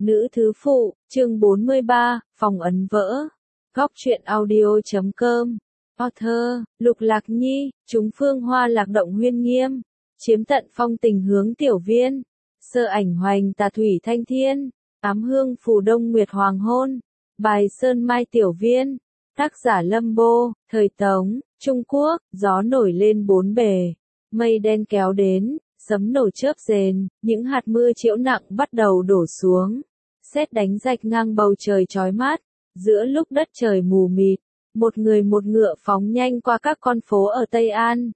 Nữ thứ phụ, chương 43, phòng ấn vỡ. Góc truyện audio.com. Author, Lục Lạc Nhi, chúng phương hoa lạc động huyên nghiêm. Chiếm tận phong tình hướng tiểu viên. Sơ ảnh hoành tà thủy thanh thiên. Ám hương phù đông nguyệt hoàng hôn. Bài sơn mai tiểu viên. Tác giả Lâm Bô, thời Tống, Trung Quốc, gió nổi lên bốn bề. Mây đen kéo đến, sấm nổ chớp rền, những hạt mưa trĩu nặng bắt đầu đổ xuống. Sét đánh rạch ngang bầu trời chói mát, giữa lúc đất trời mù mịt, một người một ngựa phóng nhanh qua các con phố ở Tây An.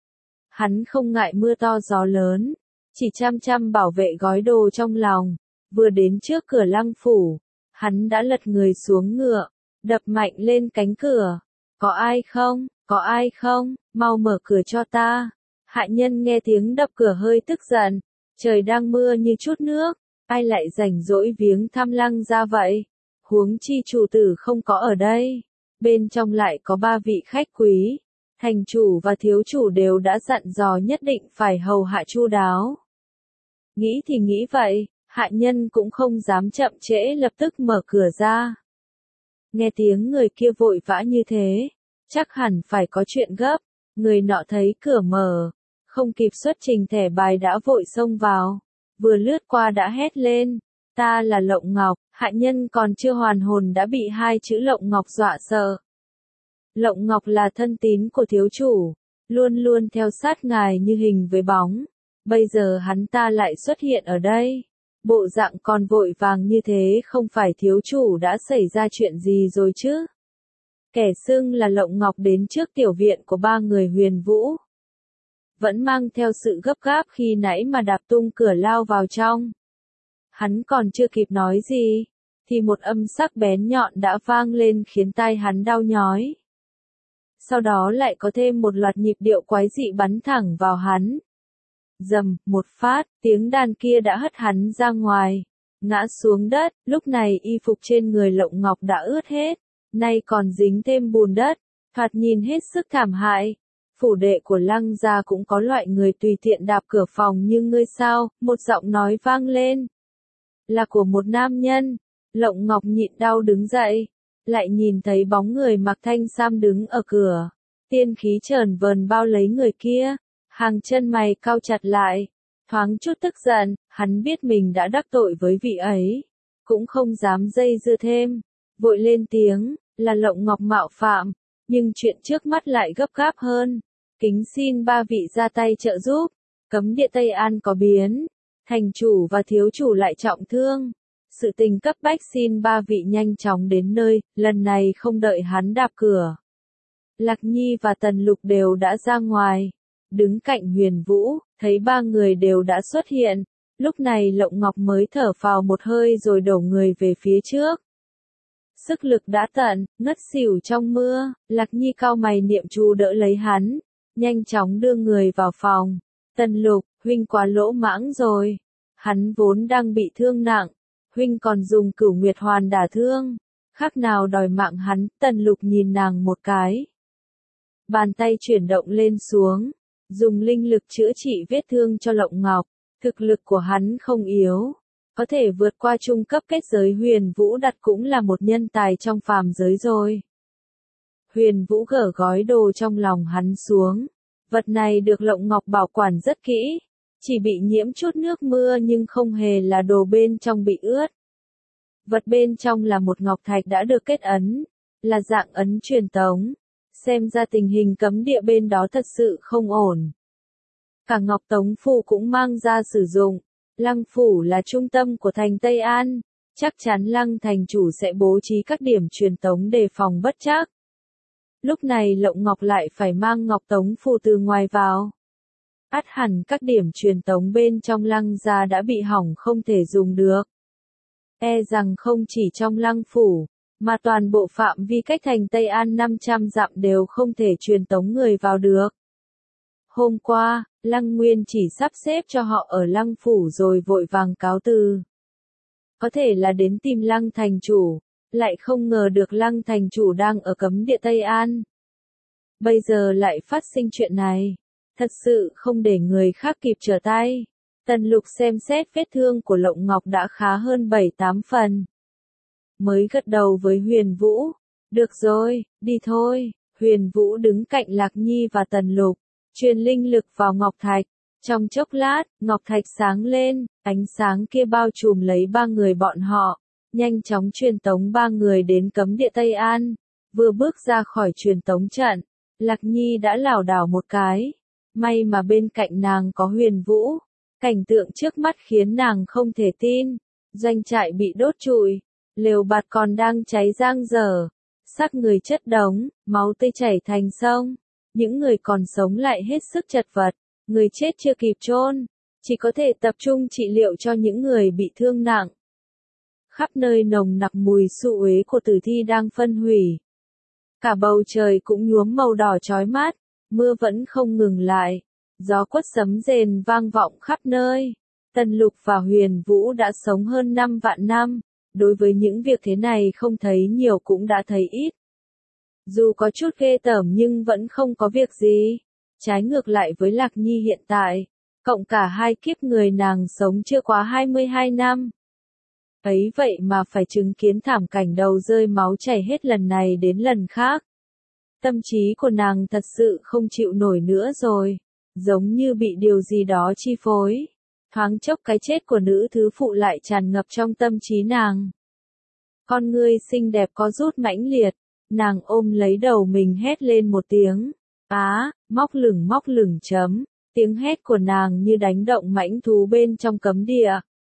Hắn không ngại mưa to gió lớn, chỉ chăm chăm bảo vệ gói đồ trong lòng. Vừa đến trước cửa lăng phủ, hắn đã lật người xuống ngựa, đập mạnh lên cánh cửa. Có ai không, có ai không, mau mở cửa cho ta. Hạ nhân nghe tiếng đập cửa hơi tức giận, trời đang mưa như chút nước, ai lại rảnh rỗi viếng thăm lăng gia vậy? Huống chi chủ tử không có ở đây, bên trong lại có ba vị khách quý, thành chủ và thiếu chủ đều đã dặn dò nhất định phải hầu hạ chu đáo. Nghĩ thì nghĩ vậy, hạ nhân cũng không dám chậm trễ lập tức mở cửa ra. Nghe tiếng người kia vội vã như thế, chắc hẳn phải có chuyện gấp, người nọ thấy cửa mở, không kịp xuất trình thẻ bài đã vội xông vào, vừa lướt qua đã hét lên, ta là Lộng Ngọc. Hạ nhân còn chưa hoàn hồn đã bị hai chữ Lộng Ngọc dọa sợ. Lộng Ngọc là thân tín của thiếu chủ, luôn luôn theo sát ngài như hình với bóng, bây giờ hắn ta lại xuất hiện ở đây. Bộ dạng còn vội vàng như thế không phải thiếu chủ đã xảy ra chuyện gì rồi chứ? Kẻ xưng là Lộng Ngọc đến trước tiểu viện của ba người Huyền Vũ. Vẫn mang theo sự gấp gáp khi nãy mà đạp tung cửa lao vào trong. Hắn còn chưa kịp nói gì, thì một âm sắc bén nhọn đã vang lên khiến tai hắn đau nhói. Sau đó lại có thêm một loạt nhịp điệu quái dị bắn thẳng vào hắn. Rầm, một phát, tiếng đàn kia đã hất hắn ra ngoài, ngã xuống đất, lúc này y phục trên người Lộng Ngọc đã ướt hết, nay còn dính thêm bùn đất, thoạt nhìn hết sức thảm hại. Phủ đệ của lăng gia cũng có loại người tùy tiện đạp cửa phòng như ngươi sao? Một giọng nói vang lên. Là của một nam nhân. Lộng Ngọc nhịn đau đứng dậy, lại nhìn thấy bóng người mặc thanh sam đứng ở cửa. Tiên khí chờn vờn bao lấy người kia, hàng chân mày cau chặt lại, thoáng chút tức giận, hắn biết mình đã đắc tội với vị ấy, cũng không dám dây dưa thêm, vội lên tiếng, là Lộng Ngọc mạo phạm. Nhưng chuyện trước mắt lại gấp gáp hơn, kính xin ba vị ra tay trợ giúp, cấm địa Tây An có biến, thành chủ và thiếu chủ lại trọng thương, sự tình cấp bách xin ba vị nhanh chóng đến nơi, lần này không đợi hắn đạp cửa. Lạc Nhi và Tần Lục đều đã ra ngoài, đứng cạnh Huyền Vũ, thấy ba người đều đã xuất hiện, lúc này Lộng Ngọc mới thở phào một hơi rồi đổ người về phía trước. Sức lực đã tận, ngất xỉu trong mưa, Lạc Nhi cau mày niệm chú đỡ lấy hắn, nhanh chóng đưa người vào phòng. Tần Lục, huynh quá lỗ mãng rồi. Hắn vốn đang bị thương nặng, huynh còn dùng Cửu Nguyệt Hoàn đả thương, khác nào đòi mạng hắn. Tần Lục nhìn nàng một cái, bàn tay chuyển động lên xuống, dùng linh lực chữa trị vết thương cho Lộng Ngọc. Thực lực của hắn không yếu, có thể vượt qua trung cấp kết giới Huyền Vũ đặt cũng là một nhân tài trong phàm giới rồi. Huyền Vũ gỡ gói đồ trong lòng hắn xuống, vật này được Lộng Ngọc bảo quản rất kỹ, chỉ bị nhiễm chút nước mưa nhưng không hề là đồ bên trong bị ướt. Vật bên trong là một ngọc thạch đã được kết ấn, là dạng ấn truyền tống, xem ra tình hình cấm địa bên đó thật sự không ổn. Cả Ngọc Tống Phủ cũng mang ra sử dụng. Lăng phủ là trung tâm của thành Tây An, chắc chắn lăng thành chủ sẽ bố trí các điểm truyền tống đề phòng bất trắc. Lúc này Lộng Ngọc lại phải mang Ngọc Tống Phủ từ ngoài vào. Ắt hẳn các điểm truyền tống bên trong lăng gia đã bị hỏng không thể dùng được. E rằng không chỉ trong lăng phủ, mà toàn bộ phạm vi cách thành Tây An 500 dặm đều không thể truyền tống người vào được. Hôm qua, Lăng Nguyên chỉ sắp xếp cho họ ở lăng phủ rồi vội vàng cáo từ. Có thể là đến tìm lăng thành chủ, lại không ngờ được lăng thành chủ đang ở cấm địa Tây An. Bây giờ lại phát sinh chuyện này, thật sự không để người khác kịp trở tay. Tần Lục xem xét vết thương của Lộng Ngọc đã khá hơn 7-8 phần. Mới gật đầu với Huyền Vũ. Được rồi, đi thôi. Huyền Vũ đứng cạnh Lạc Nhi và Tần Lục, truyền linh lực vào Ngọc Thạch. Trong chốc lát, Ngọc Thạch sáng lên, ánh sáng kia bao trùm lấy ba người bọn họ, nhanh chóng truyền tống ba người đến cấm địa Tây An. Vừa bước ra khỏi truyền tống trận, Lạc Nhi đã lảo đảo một cái. May mà bên cạnh nàng có Huyền Vũ. Cảnh tượng trước mắt khiến nàng không thể tin. Doanh trại bị đốt trụi, lều bạt còn đang cháy giang dở, xác người chất đống, máu tươi chảy thành sông. Những người còn sống lại hết sức chật vật, người chết chưa kịp chôn, chỉ có thể tập trung trị liệu cho những người bị thương nặng. Khắp nơi nồng nặc mùi xụ uế của tử thi đang phân hủy. Cả bầu trời cũng nhuốm màu đỏ chói mắt, mưa vẫn không ngừng lại. Gió quất sấm rền vang vọng khắp nơi. Tần Lục và Huyền Vũ đã sống hơn 5 vạn năm, đối với những việc thế này không thấy nhiều cũng đã thấy ít. Dù có chút ghê tởm nhưng vẫn không có việc gì. Trái ngược lại với Lạc Nhi hiện tại, cộng cả hai kiếp người nàng sống chưa quá 22 năm. Ấy vậy mà phải chứng kiến thảm cảnh đầu rơi máu chảy hết lần này đến lần khác. Tâm trí của nàng thật sự không chịu nổi nữa rồi, giống như bị điều gì đó chi phối. Thoáng chốc cái chết của nữ thứ phụ lại tràn ngập trong tâm trí nàng. Con ngươi xinh đẹp có rút mãnh liệt, nàng ôm lấy đầu mình hét lên một tiếng. Á, móc lửng chấm, tiếng hét của nàng như đánh động mãnh thú bên trong cấm địa.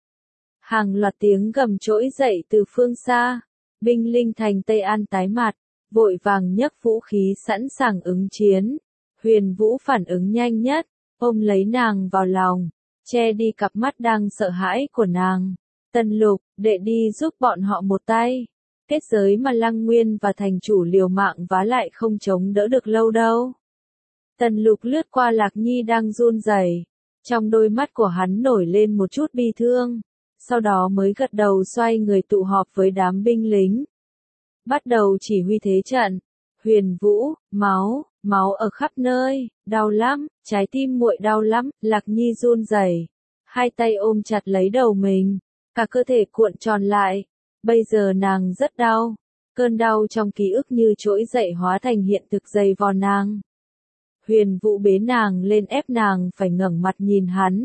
Hàng loạt tiếng gầm trỗi dậy từ phương xa, binh linh thành Tây An tái mặt, vội vàng nhấc vũ khí sẵn sàng ứng chiến. Huyền Vũ phản ứng nhanh nhất, ôm lấy nàng vào lòng, che đi cặp mắt đang sợ hãi của nàng. Tần Lục, đệ đi giúp bọn họ một tay. Kết giới mà Lăng Nguyên và thành chủ liều mạng vá lại không chống đỡ được lâu đâu. Tần Lục lướt qua Lạc Nhi đang run rẩy, trong đôi mắt của hắn nổi lên một chút bi thương, sau đó mới gật đầu xoay người tụ họp với đám binh lính. Bắt đầu chỉ huy thế trận. Huyền Vũ, máu ở khắp nơi, đau lắm, trái tim muội đau lắm. Lạc Nhi run rẩy, hai tay ôm chặt lấy đầu mình, cả cơ thể cuộn tròn lại. Bây giờ nàng rất đau, cơn đau trong ký ức như trỗi dậy hóa thành hiện thực dày vò nàng. Huyền Vũ bế nàng lên ép nàng phải ngẩng mặt nhìn hắn.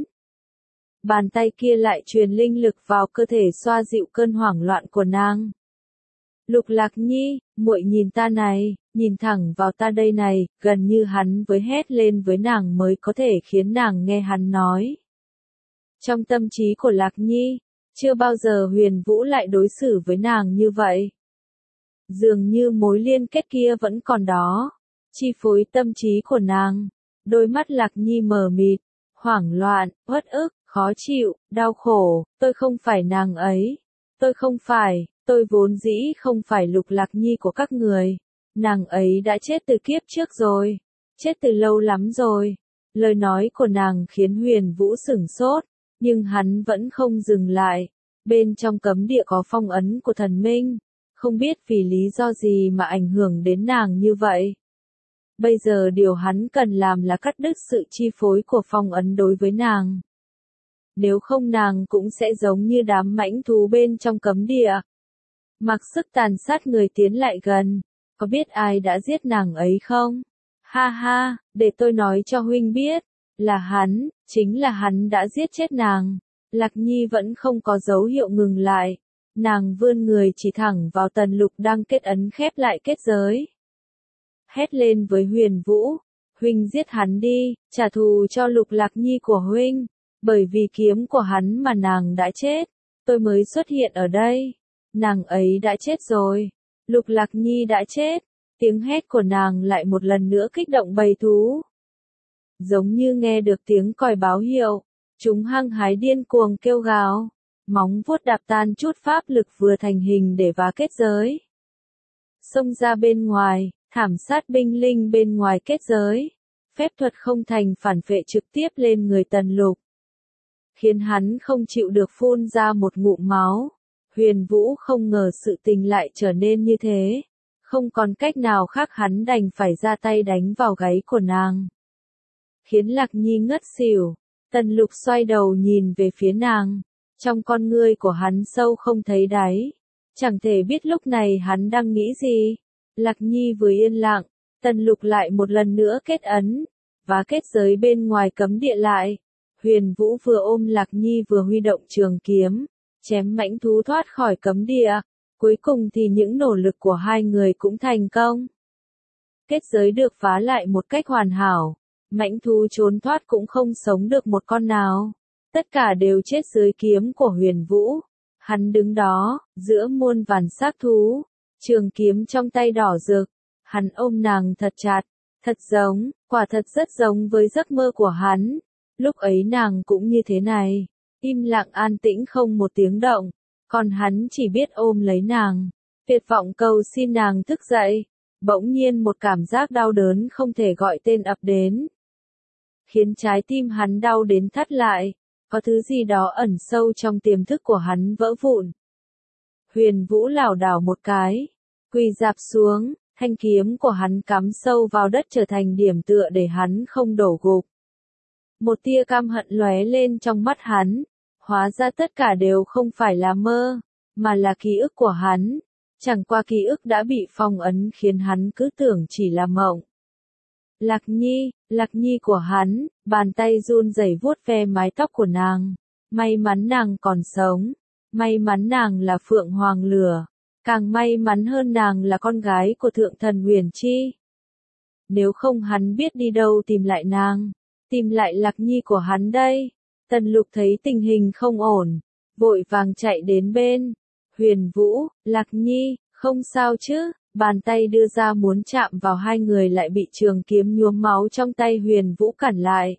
Bàn tay kia lại truyền linh lực vào cơ thể xoa dịu cơn hoảng loạn của nàng. Lục Lạc Nhi, muội nhìn ta này, nhìn thẳng vào ta đây này, gần như hắn với hét lên với nàng mới có thể khiến nàng nghe hắn nói. Trong tâm trí của Lạc Nhi, chưa bao giờ Huyền Vũ lại đối xử với nàng như vậy. Dường như mối liên kết kia vẫn còn đó, chi phối tâm trí của nàng. Đôi mắt Lạc Nhi mờ mịt, hoảng loạn, uất ức, khó chịu, đau khổ. Tôi không phải nàng ấy. Tôi vốn dĩ không phải Lục Lạc Nhi của các người. Nàng ấy đã chết từ kiếp trước rồi. Chết từ lâu lắm rồi. Lời nói của nàng khiến Huyền Vũ sửng sốt, nhưng hắn vẫn không dừng lại. Bên trong cấm địa có phong ấn của thần minh, không biết vì lý do gì mà ảnh hưởng đến nàng như vậy. Bây giờ điều hắn cần làm là cắt đứt sự chi phối của phong ấn đối với nàng. Nếu không nàng cũng sẽ giống như đám mãnh thú bên trong cấm địa. Mặc sức tàn sát người tiến lại gần. Có biết ai đã giết nàng ấy không? Ha ha, để tôi nói cho huynh biết. Là hắn, chính là hắn đã giết chết nàng. Lạc Nhi vẫn không có dấu hiệu ngừng lại. Nàng vươn người chỉ thẳng vào Tần Lục đang kết ấn khép lại kết giới. Hét lên với Huyền Vũ. Huynh giết hắn đi, trả thù cho Lục Lạc Nhi của huynh. Bởi vì kiếm của hắn mà nàng đã chết. Tôi mới xuất hiện ở đây. Nàng ấy đã chết rồi. Lục Lạc Nhi đã chết. Tiếng hét của nàng lại một lần nữa kích động bầy thú. Giống như nghe được tiếng còi báo hiệu. Chúng hăng hái điên cuồng kêu gào. Móng vuốt đạp tan chút pháp lực vừa thành hình để vá kết giới. Xông ra bên ngoài, thảm sát binh linh bên ngoài kết giới. Phép thuật không thành phản phệ trực tiếp lên người Tần Lục. Khiến hắn không chịu được phun ra một ngụm máu. Huyền Vũ không ngờ sự tình lại trở nên như thế. Không còn cách nào khác hắn đành phải ra tay đánh vào gáy của nàng. Khiến Lạc Nhi ngất xỉu. Tần Lục xoay đầu nhìn về phía nàng, trong con ngươi của hắn sâu không thấy đáy, chẳng thể biết lúc này hắn đang nghĩ gì. Lạc Nhi vừa yên lặng, Tần Lục lại một lần nữa kết ấn, và kết giới bên ngoài cấm địa lại. Huyền Vũ vừa ôm Lạc Nhi vừa huy động trường kiếm, chém mãnh thú thoát khỏi cấm địa. Cuối cùng thì những nỗ lực của hai người cũng thành công. Kết giới được phá lại một cách hoàn hảo, mãnh thú trốn thoát cũng không sống được một con nào. Tất cả đều chết dưới kiếm của Huyền Vũ. Hắn đứng đó, giữa muôn vàn xác thú, trường kiếm trong tay đỏ rực. Hắn ôm nàng thật chặt, thật giống, quả thật rất giống với giấc mơ của hắn. Lúc ấy nàng cũng như thế này, im lặng an tĩnh không một tiếng động, còn hắn chỉ biết ôm lấy nàng, tuyệt vọng cầu xin nàng thức dậy. Bỗng nhiên một cảm giác đau đớn không thể gọi tên ập đến, khiến trái tim hắn đau đến thắt lại, có thứ gì đó ẩn sâu trong tiềm thức của hắn vỡ vụn. Huyền Vũ lảo đảo một cái, quỳ rạp xuống, thanh kiếm của hắn cắm sâu vào đất trở thành điểm tựa để hắn không đổ gục. Một tia căm hận lóe lên trong mắt hắn, hóa ra tất cả đều không phải là mơ, mà là ký ức của hắn. Chẳng qua ký ức đã bị phong ấn khiến hắn cứ tưởng chỉ là mộng. Lạc Nhi của hắn, bàn tay run rẩy vuốt ve mái tóc của nàng. May mắn nàng còn sống, may mắn nàng là Phượng Hoàng Lửa, càng may mắn hơn nàng là con gái của Thượng Thần Huyền Chi. Nếu không hắn biết đi đâu tìm lại nàng, tìm lại Lạc Nhi của hắn đây. Tần Lục thấy tình hình không ổn, vội vàng chạy đến bên. Huyền Vũ, Lạc Nhi, không sao chứ? Bàn tay đưa ra muốn chạm vào hai người lại bị trường kiếm nhuốm máu trong tay Huyền Vũ cản lại.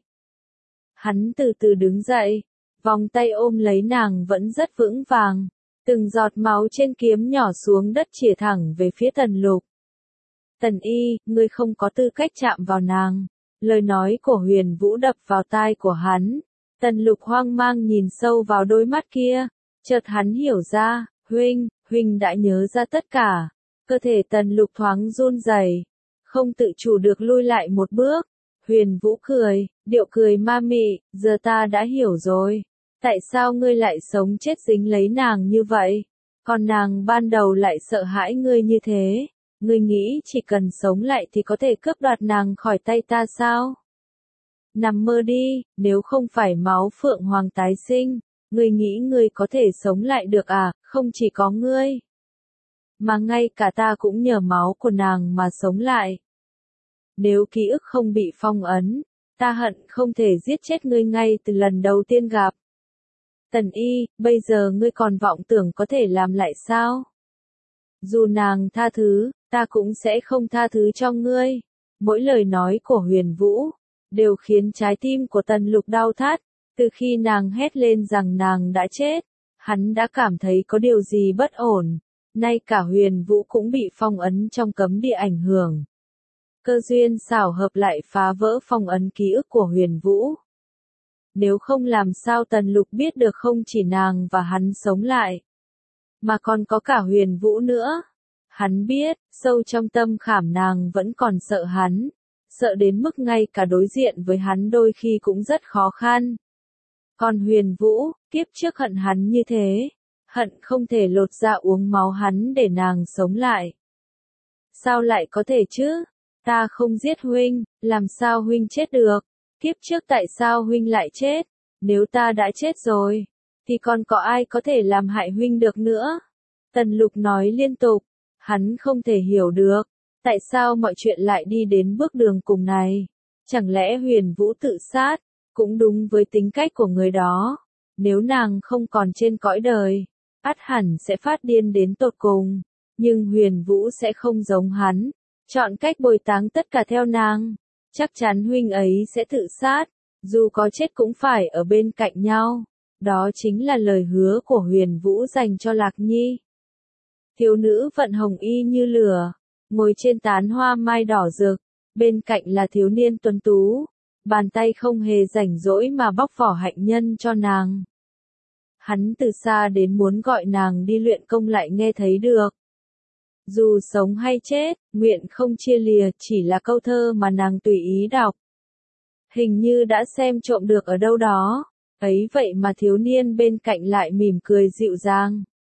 Hắn từ từ đứng dậy, vòng tay ôm lấy nàng vẫn rất vững vàng, từng giọt máu trên kiếm nhỏ xuống đất chĩa thẳng về phía Tần Lục. Tần Y, ngươi không có tư cách chạm vào nàng. Lời nói của Huyền Vũ đập vào tai của hắn. Tần Lục hoang mang nhìn sâu vào đôi mắt kia, chợt hắn hiểu ra, huynh đã nhớ ra tất cả. Cơ thể Tần Lục thoáng run rẩy, không tự chủ được lui lại một bước. Huyền Vũ cười, điệu cười ma mị, giờ ta đã hiểu rồi. Tại sao ngươi lại sống chết dính lấy nàng như vậy? Còn nàng ban đầu lại sợ hãi ngươi như thế. Ngươi nghĩ chỉ cần sống lại thì có thể cướp đoạt nàng khỏi tay ta sao? Nằm mơ đi, nếu không phải máu Phượng Hoàng tái sinh, ngươi nghĩ ngươi có thể sống lại được à? Không chỉ có ngươi, mà ngay cả ta cũng nhờ máu của nàng mà sống lại. Nếu ký ức không bị phong ấn, ta hận không thể giết chết ngươi ngay từ lần đầu tiên gặp. Tần Y, bây giờ ngươi còn vọng tưởng có thể làm lại sao? Dù nàng tha thứ, ta cũng sẽ không tha thứ cho ngươi. Mỗi lời nói của Huyền Vũ đều khiến trái tim của Tần Lục đau thắt. Từ khi nàng hét lên rằng nàng đã chết, hắn đã cảm thấy có điều gì bất ổn. Nay cả Huyền Vũ cũng bị phong ấn trong cấm địa ảnh hưởng. Cơ duyên xảo hợp lại phá vỡ phong ấn ký ức của Huyền Vũ. Nếu không làm sao Tần Lục biết được không chỉ nàng và hắn sống lại, mà còn có cả Huyền Vũ nữa. Hắn biết, sâu trong tâm khảm nàng vẫn còn sợ hắn, sợ đến mức ngay cả đối diện với hắn đôi khi cũng rất khó khăn. Còn Huyền Vũ, kiếp trước hận hắn như thế, hận không thể lột ra uống máu hắn để nàng sống lại. Sao lại có thể chứ? Ta không giết huynh, làm sao huynh chết được? Kiếp trước tại sao huynh lại chết? Nếu ta đã chết rồi, thì còn có ai có thể làm hại huynh được nữa? Tần Lục nói liên tục, hắn không thể hiểu được, tại sao mọi chuyện lại đi đến bước đường cùng này. Chẳng lẽ Huyền Vũ tự sát, cũng đúng với tính cách của người đó. Nếu nàng không còn trên cõi đời, ắt hẳn sẽ phát điên đến tột cùng. Nhưng Huyền Vũ sẽ không giống hắn, chọn cách bồi táng tất cả theo nàng. Chắc chắn huynh ấy sẽ tự sát, dù có chết cũng phải ở bên cạnh nhau. Đó chính là lời hứa của Huyền Vũ dành cho Lạc Nhi. Thiếu nữ vận hồng y như lửa, ngồi trên tán hoa mai đỏ rực, bên cạnh là thiếu niên tuấn tú, bàn tay không hề rảnh rỗi mà bóc vỏ hạnh nhân cho nàng. Hắn từ xa đến muốn gọi nàng đi luyện công lại nghe thấy được. Dù sống hay chết, nguyện không chia lìa chỉ là câu thơ mà nàng tùy ý đọc. hình như đã xem trộm được ở đâu đó. Ấy vậy mà thiếu niên bên cạnh lại mỉm cười dịu dàng.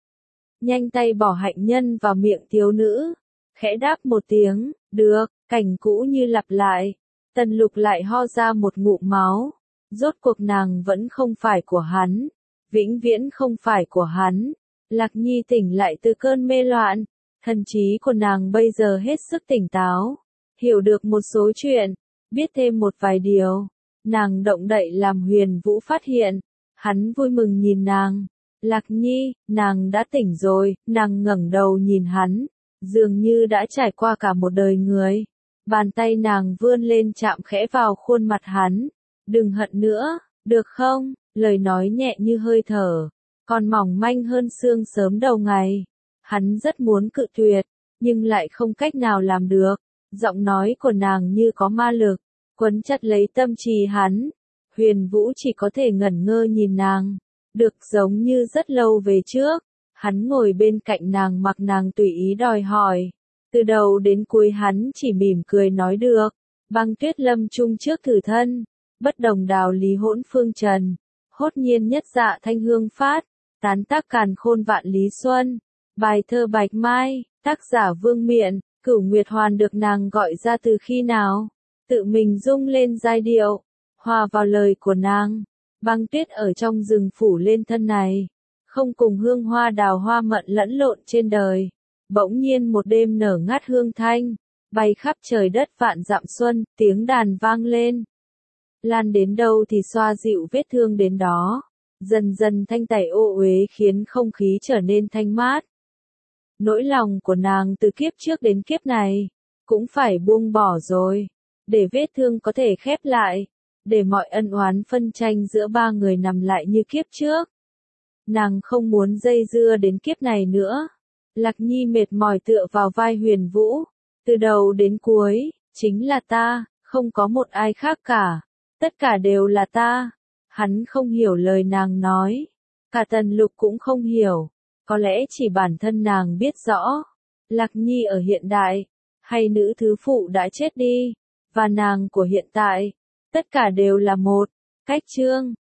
Nhanh tay bỏ hạnh nhân vào miệng thiếu nữ, khẽ đáp một tiếng, được, cảnh cũ như lặp lại. Tần Lục lại ho ra một ngụm máu. Rốt cuộc nàng vẫn không phải của hắn, vĩnh viễn không phải của hắn. Lạc Nhi tỉnh lại từ cơn mê loạn, thần trí của nàng bây giờ hết sức tỉnh táo, hiểu được một số chuyện, biết thêm một vài điều. Nàng động đậy làm Huyền Vũ phát hiện, hắn vui mừng nhìn nàng. Lạc Nhi, nàng đã tỉnh rồi, nàng ngẩng đầu nhìn hắn, dường như đã trải qua cả một đời người. Bàn tay nàng vươn lên chạm khẽ vào khuôn mặt hắn. Đừng hận nữa, được không? Lời nói nhẹ như hơi thở, còn mỏng manh hơn sương sớm đầu ngày. Hắn rất muốn cự tuyệt, nhưng lại không cách nào làm được. Giọng nói của nàng như có ma lực, quấn chặt lấy tâm trí hắn. Huyền Vũ chỉ có thể ngẩn ngơ nhìn nàng, được giống như rất lâu về trước. Hắn ngồi bên cạnh nàng mặc nàng tùy ý đòi hỏi. Từ đầu đến cuối hắn chỉ mỉm cười nói được. Băng tuyết lâm chung trước thử thân, bất đồng đào lý hỗn phương trần. Hốt nhiên nhất dạ thanh hương phát, tán tác càn khôn vạn lý xuân. Bài thơ Bạch Mai, tác giả Vương Miện. Cửu Nguyệt Hoàn được nàng gọi ra từ khi nào? Tự mình rung lên giai điệu, hòa vào lời của nàng. Băng tuyết ở trong rừng phủ lên thân này, không cùng hương hoa đào hoa mận lẫn lộn trên đời. Bỗng nhiên một đêm nở ngát hương thanh, bay khắp trời đất vạn dặm xuân, tiếng đàn vang lên. Lan đến đâu thì xoa dịu vết thương đến đó, dần dần thanh tẩy ô uế khiến không khí trở nên thanh mát. Nỗi lòng của nàng từ kiếp trước đến kiếp này, cũng phải buông bỏ rồi, để vết thương có thể khép lại, để mọi ân oán phân tranh giữa ba người nằm lại như kiếp trước. Nàng không muốn dây dưa đến kiếp này nữa. Lạc Nhi mệt mỏi tựa vào vai Huyền Vũ, từ đầu đến cuối, chính là ta, không có một ai khác cả, tất cả đều là ta. Hắn không hiểu lời nàng nói, cả Tần Lục cũng không hiểu, có lẽ chỉ bản thân nàng biết rõ. Lạc Nhi ở hiện đại, hay nữ thứ phụ đã chết đi, và nàng của hiện tại, tất cả đều là một. Cách chương